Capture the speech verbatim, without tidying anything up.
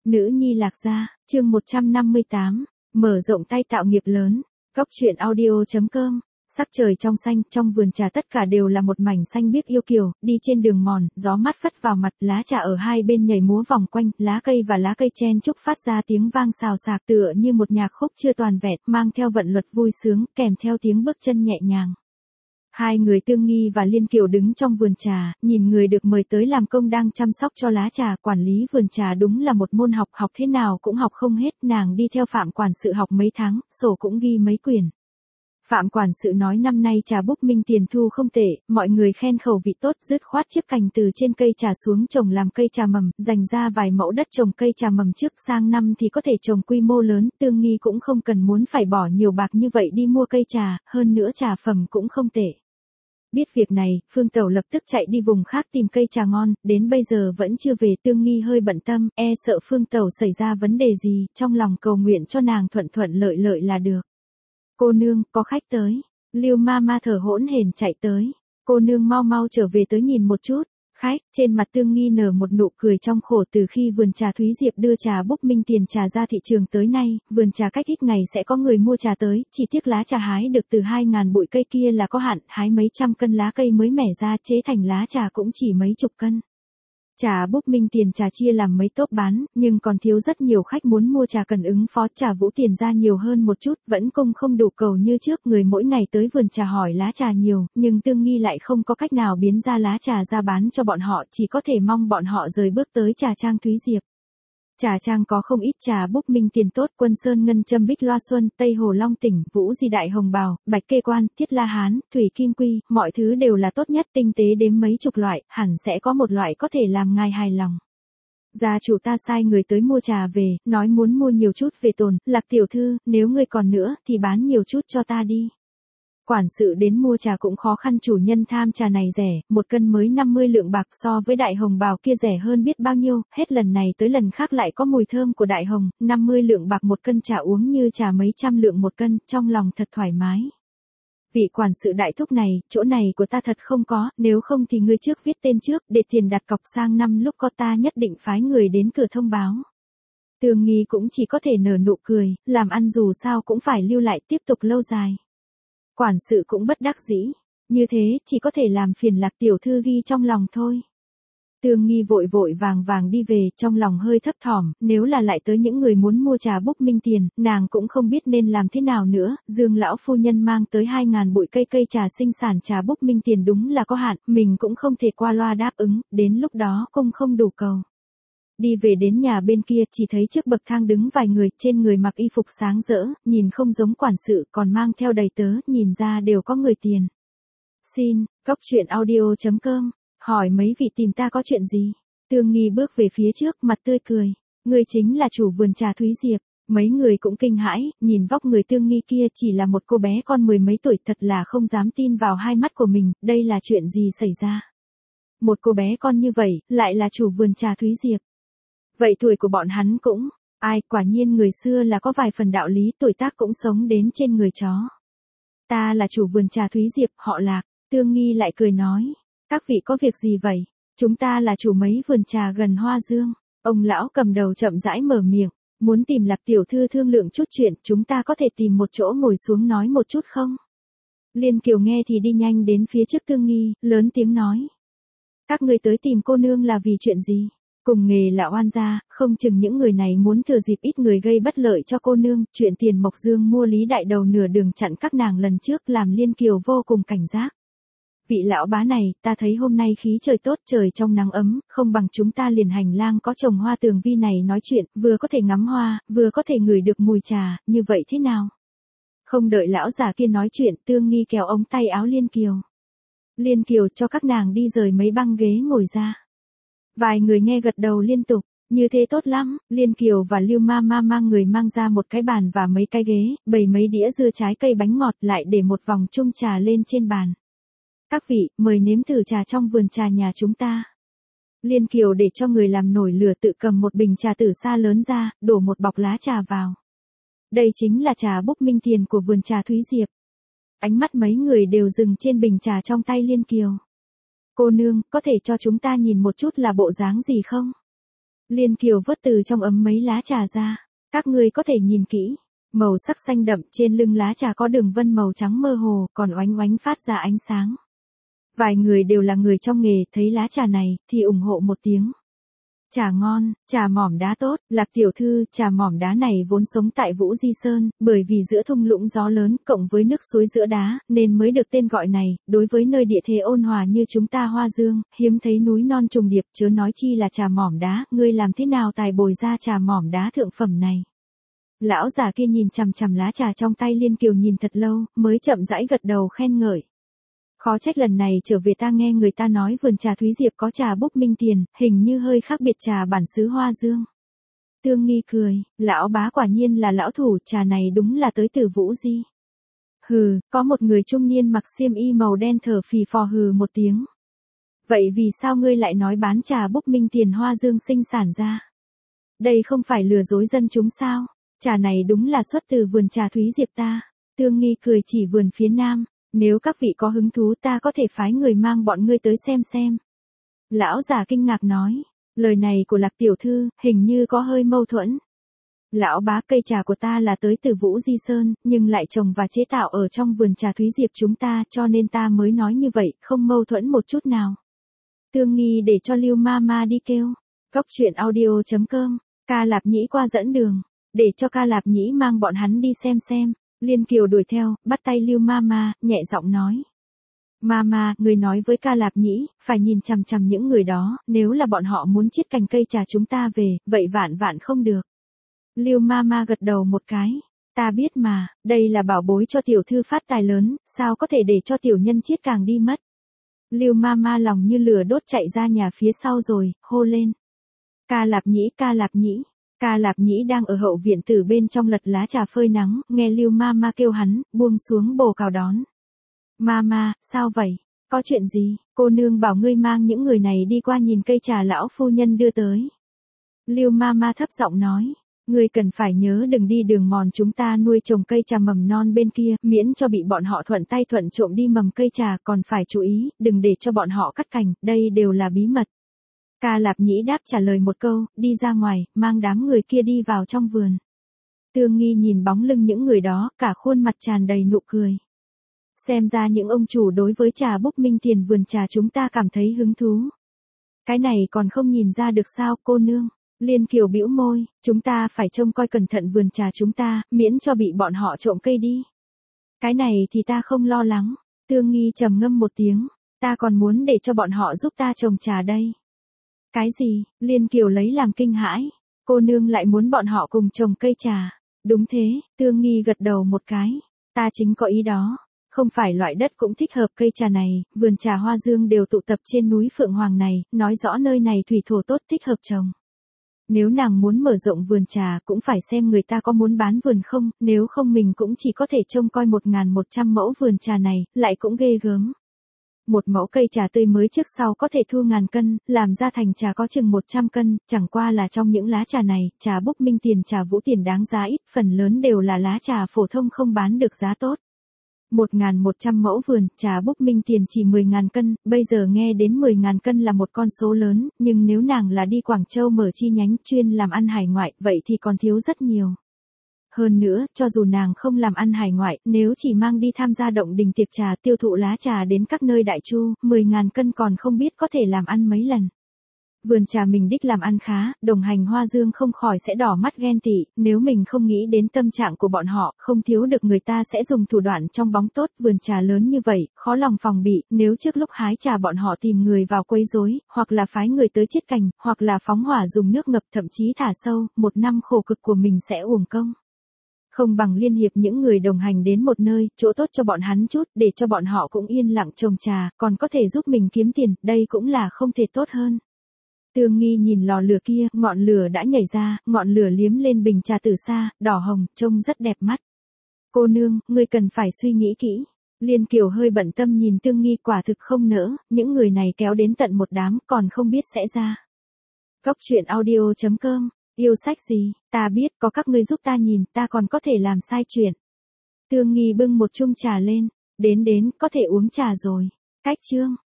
Nữ nhi Lạc Gia, chương một trăm năm mươi tám, mở rộng tay tạo nghiệp lớn. Góc truyện audio chấm com. Sắc trời trong xanh, trong vườn trà tất cả đều là một mảnh xanh biếc yêu kiều, đi trên đường mòn, gió mát phất vào mặt, lá trà ở hai bên nhảy múa vòng quanh, lá cây và lá cây chen chúc phát ra tiếng vang xào xạc tựa như một nhạc khúc chưa toàn vẹn, mang theo vận luật vui sướng, kèm theo tiếng bước chân nhẹ nhàng. Hai người Tương Nghi và Liên Kiều đứng trong vườn trà, nhìn người được mời tới làm công đang chăm sóc cho lá trà. Quản lý vườn trà đúng là một môn học, học thế nào cũng học không hết. Nàng đi theo Phạm quản sự học mấy tháng, sổ cũng ghi mấy quyển. Phạm quản sự nói năm nay trà Búp Minh tiền thu không tệ, mọi người khen khẩu vị tốt, dứt khoát chiếc cành từ trên cây trà xuống trồng làm cây trà mầm, dành ra vài mẫu đất trồng cây trà mầm trước, sang năm thì có thể trồng quy mô lớn. Tương Nghi cũng không cần muốn phải bỏ nhiều bạc như vậy đi mua cây trà, hơn nữa trà phẩm cũng không tệ. Biết việc này, Phương Tẩu lập tức chạy đi vùng khác tìm cây trà ngon, đến bây giờ vẫn chưa về. Tương Nghi hơi bận tâm, e sợ Phương Tẩu xảy ra vấn đề gì, trong lòng cầu nguyện cho nàng thuận thuận lợi lợi là được. Cô nương, có khách tới. Lưu ma ma thở hỗn hển chạy tới. Cô nương mau mau trở về tới nhìn một chút. Khách, trên mặt Tương Nghi nở một nụ cười trong khổ. Từ khi vườn trà Thúy Diệp đưa trà Búp Minh tiền trà ra thị trường tới nay, vườn trà cách ít ngày sẽ có người mua trà tới, chỉ tiếc lá trà hái được từ hai ngàn bụi cây kia là có hạn, hái mấy trăm cân lá cây mới mẻ ra chế thành lá trà cũng chỉ mấy chục cân. Trà Búp Minh tiền trà chia làm mấy tốp bán, nhưng còn thiếu rất nhiều khách muốn mua trà cần ứng phó. Trà Vũ tiền ra nhiều hơn một chút, vẫn cung không đủ cầu như trước, người mỗi ngày tới vườn trà hỏi lá trà nhiều, nhưng Tương Nghi lại không có cách nào biến ra lá trà ra bán cho bọn họ, chỉ có thể mong bọn họ rời bước tới trà trang Thúy Diệp. Trà trang có không ít trà Búp Minh tiền tốt, Quân Sơn Ngân Châm Bích Loa Xuân, Tây Hồ Long Tỉnh, Vũ Di Đại Hồng Bào, Bạch Kê Quan, Thiết La Hán, Thủy Kim Quy, mọi thứ đều là tốt nhất, tinh tế đếm mấy chục loại, hẳn sẽ có một loại có thể làm ngài hài lòng. Gia chủ ta sai người tới mua trà về, nói muốn mua nhiều chút về tồn. Lạc tiểu thư, nếu ngươi còn nữa thì bán nhiều chút cho ta đi. Quản sự đến mua trà cũng khó khăn, chủ nhân tham trà này rẻ, một cân mới năm mươi lượng bạc, so với Đại Hồng Bào kia rẻ hơn biết bao nhiêu, hết lần này tới lần khác lại có mùi thơm của Đại Hồng. Năm mươi lượng bạc một cân trà uống như trà mấy trăm lượng một cân, trong lòng thật thoải mái. Vị quản sự đại thúc này, chỗ này của ta thật không có, nếu không thì ngươi trước viết tên trước, để tiền đặt cọc, sang năm lúc có ta nhất định phái người đến cửa thông báo. Tương Nghi cũng chỉ có thể nở nụ cười, làm ăn dù sao cũng phải lưu lại tiếp tục lâu dài. Quản sự cũng bất đắc dĩ, như thế chỉ có thể làm phiền Lạc tiểu thư ghi trong lòng thôi. Tương Nghi vội vội vàng vàng đi về, trong lòng hơi thấp thỏm, nếu là lại tới những người muốn mua trà Búp Minh tiền, nàng cũng không biết nên làm thế nào nữa. Dương lão phu nhân mang tới hai ngàn bụi cây cây trà sinh sản trà Búp Minh tiền đúng là có hạn, mình cũng không thể qua loa đáp ứng, đến lúc đó cung không đủ cầu. Đi về đến nhà bên kia, chỉ thấy trước bậc thang đứng vài người, trên người mặc y phục sáng rỡ, nhìn không giống quản sự, còn mang theo đầy tớ, nhìn ra đều có người tiền. Xin, góc truyện audio chấm com, hỏi mấy vị tìm ta có chuyện gì? Tương Nghi bước về phía trước, mặt tươi cười. Người chính là chủ vườn trà Thúy Diệp. Mấy người cũng kinh hãi, nhìn vóc người Tương Nghi kia chỉ là một cô bé con mười mấy tuổi, thật là không dám tin vào hai mắt của mình, đây là chuyện gì xảy ra? Một cô bé con như vậy, lại là chủ vườn trà Thúy Diệp. Vậy tuổi của bọn hắn cũng, ai, quả nhiên người xưa là có vài phần đạo lý, tuổi tác cũng sống đến trên người chó. Ta là chủ vườn trà Thúy Diệp, họ Lạc. Tương Nghi lại cười nói, các vị có việc gì vậy? Chúng ta là chủ mấy vườn trà gần Hoa Dương. Ông lão cầm đầu chậm rãi mở miệng, muốn tìm Lạc tiểu thư thương lượng chút chuyện, chúng ta có thể tìm một chỗ ngồi xuống nói một chút không? Liên Kiều nghe thì đi nhanh đến phía trước Tương Nghi, lớn tiếng nói. Các ngươi tới tìm cô nương là vì chuyện gì? Cùng nghề là oan gia, không chừng những người này muốn thừa dịp ít người gây bất lợi cho cô nương. Chuyện tiền Mộc Dương mua Lý Đại Đầu nửa đường chặn các nàng lần trước làm Liên Kiều vô cùng cảnh giác. Vị lão bá này, ta thấy hôm nay khí trời tốt, trời trong nắng ấm, không bằng chúng ta liền hành lang có trồng hoa tường vi này nói chuyện, vừa có thể ngắm hoa, vừa có thể ngửi được mùi trà, như vậy thế nào? Không đợi lão già kia nói chuyện, Tương Nghi kéo ống tay áo Liên Kiều. Liên Kiều cho các nàng đi rời mấy băng ghế ngồi ra. Vài người nghe gật đầu liên tục, như thế tốt lắm. Liên Kiều và Lưu ma ma mang người mang ra một cái bàn và mấy cái ghế, bày mấy đĩa dưa trái cây bánh ngọt, lại để một vòng chung trà lên trên bàn. Các vị, mời nếm thử trà trong vườn trà nhà chúng ta. Liên Kiều để cho người làm nổi lửa, tự cầm một bình trà tử sa lớn ra, đổ một bọc lá trà vào. Đây chính là trà Búp Minh tiền của vườn trà Thúy Diệp. Ánh mắt mấy người đều dừng trên bình trà trong tay Liên Kiều. Cô nương, có thể cho chúng ta nhìn một chút là bộ dáng gì không? Liên Kiều vớt từ trong ấm mấy lá trà ra. Các ngươi có thể nhìn kỹ. Màu sắc xanh đậm, trên lưng lá trà có đường vân màu trắng mơ hồ, còn oánh oánh phát ra ánh sáng. Vài người đều là người trong nghề, thấy lá trà này, thì ủng hộ một tiếng. Trà ngon, trà mỏm đá tốt, Lạc tiểu thư, trà mỏm đá này vốn sống tại Vũ Di Sơn, bởi vì giữa thung lũng gió lớn, cộng với nước suối giữa đá, nên mới được tên gọi này, đối với nơi địa thế ôn hòa như chúng ta Hoa Dương, hiếm thấy núi non trùng điệp, chớ nói chi là trà mỏm đá, ngươi làm thế nào tài bồi ra trà mỏm đá thượng phẩm này. Lão già kia nhìn chằm chằm lá trà trong tay Liên Kiều nhìn thật lâu, mới chậm rãi gật đầu khen ngợi. Khó trách lần này trở về ta nghe người ta nói vườn trà Thúy Diệp có trà búp minh tiền, hình như hơi khác biệt trà bản xứ Hoa Dương. Tương Nghi cười, lão bá quả nhiên là lão thủ, trà này đúng là tới từ Vũ Di. Hừ, có một người trung niên mặc xiêm y màu đen thở phì phò hừ một tiếng. Vậy vì sao ngươi lại nói bán trà búp minh tiền Hoa Dương sinh sản ra? Đây không phải lừa dối dân chúng sao? Trà này đúng là xuất từ vườn trà Thúy Diệp ta. Tương Nghi cười chỉ vườn phía nam. Nếu các vị có hứng thú ta có thể phái người mang bọn ngươi tới xem xem. Lão già kinh ngạc nói. Lời này của Lạc tiểu thư, hình như có hơi mâu thuẫn. Lão bá, cây trà của ta là tới từ Vũ Di Sơn, nhưng lại trồng và chế tạo ở trong vườn trà Thúy Diệp chúng ta, cho nên ta mới nói như vậy, không mâu thuẫn một chút nào. Tương Nghi để cho Lưu Mama đi kêu. Cốc truyện audio chấm com, Ca Lạp Nhĩ qua dẫn đường, để cho Ca Lạp Nhĩ mang bọn hắn đi xem xem. Liên Kiều đuổi theo, bắt tay Lưu Mama, nhẹ giọng nói. Mama, người nói với Ca Lạp Nhĩ, phải nhìn chằm chằm những người đó, nếu là bọn họ muốn chiết cành cây trà chúng ta về, vậy vạn vạn không được. Lưu Mama gật đầu một cái. Ta biết mà, đây là bảo bối cho tiểu thư phát tài lớn, sao có thể để cho tiểu nhân chiết càng đi mất. Lưu Mama lòng như lửa đốt chạy ra nhà phía sau rồi, hô lên. Ca Lạp Nhĩ, Ca Lạp Nhĩ. Ca Lạp Nhĩ đang ở hậu viện tử bên trong lật lá trà phơi nắng, nghe Lưu Mama kêu hắn, buông xuống bồ cào đón. Mama, sao vậy? Có chuyện gì? Cô nương bảo ngươi mang những người này đi qua nhìn cây trà lão phu nhân đưa tới. Lưu Mama thấp giọng nói, ngươi cần phải nhớ đừng đi đường mòn chúng ta nuôi trồng cây trà mầm non bên kia, miễn cho bị bọn họ thuận tay thuận trộm đi mầm cây trà, còn phải chú ý, đừng để cho bọn họ cắt cành, đây đều là bí mật. Ca Lạp Nhĩ đáp trả lời một câu, đi ra ngoài, mang đám người kia đi vào trong vườn. Tương Nghi nhìn bóng lưng những người đó, cả khuôn mặt tràn đầy nụ cười. Xem ra những ông chủ đối với trà búp minh tiền vườn trà chúng ta cảm thấy hứng thú. Cái này còn không nhìn ra được sao cô nương. Liên Kiều bĩu môi, chúng ta phải trông coi cẩn thận vườn trà chúng ta, miễn cho bị bọn họ trộm cây đi. Cái này thì ta không lo lắng. Tương Nghi trầm ngâm một tiếng, ta còn muốn để cho bọn họ giúp ta trồng trà đây. Cái gì? Liên Kiều lấy làm kinh hãi. Cô nương lại muốn bọn họ cùng trồng cây trà. Đúng thế, Tương Nghi gật đầu một cái. Ta chính có ý đó. Không phải loại đất cũng thích hợp cây trà này, vườn trà Hoa Dương đều tụ tập trên núi Phượng Hoàng này, nói rõ nơi này thủy thổ tốt thích hợp trồng. Nếu nàng muốn mở rộng vườn trà cũng phải xem người ta có muốn bán vườn không, nếu không mình cũng chỉ có thể trông coi một nghìn một trăm mẫu vườn trà này, lại cũng ghê gớm. Một mẫu cây trà tươi mới trước sau có thể thu ngàn cân, làm ra thành trà có chừng một trăm cân, chẳng qua là trong những lá trà này, trà búp minh tiền trà vũ tiền đáng giá ít, phần lớn đều là lá trà phổ thông không bán được giá tốt. một nghìn một trăm mẫu vườn, trà búp minh tiền chỉ mười nghìn cân, bây giờ nghe đến mười nghìn cân là một con số lớn, nhưng nếu nàng là đi Quảng Châu mở chi nhánh chuyên làm ăn hải ngoại, vậy thì còn thiếu rất nhiều. Hơn nữa, cho dù nàng không làm ăn hải ngoại, nếu chỉ mang đi tham gia động đình tiệc trà tiêu thụ lá trà đến các nơi đại chu, mười nghìn cân còn không biết có thể làm ăn mấy lần. Vườn trà mình đích làm ăn khá, đồng hành Hoa Dương không khỏi sẽ đỏ mắt ghen tị, nếu mình không nghĩ đến tâm trạng của bọn họ, không thiếu được người ta sẽ dùng thủ đoạn trong bóng tốt, vườn trà lớn như vậy, khó lòng phòng bị, nếu trước lúc hái trà bọn họ tìm người vào quấy rối, hoặc là phái người tới chiết cành, hoặc là phóng hỏa dùng nước ngập thậm chí thả sâu, một năm khổ cực của mình sẽ uổng công. Không bằng liên hiệp những người đồng hành đến một nơi, chỗ tốt cho bọn hắn chút, để cho bọn họ cũng yên lặng trồng trà, còn có thể giúp mình kiếm tiền, đây cũng là không thể tốt hơn. Tương Nghi nhìn lò lửa kia, ngọn lửa đã nhảy ra, ngọn lửa liếm lên bình trà từ xa, đỏ hồng, trông rất đẹp mắt. Cô nương, ngươi cần phải suy nghĩ kỹ. Liên Kiều hơi bận tâm nhìn Tương Nghi quả thực không nỡ, những người này kéo đến tận một đám, còn không biết sẽ ra. Cốc truyện audio chấm com, yêu sách gì, ta biết, có các ngươi giúp ta nhìn, ta còn có thể làm sai chuyện. Tương Nghi bưng một chung trà lên, đến đến, có thể uống trà rồi. Cách chương.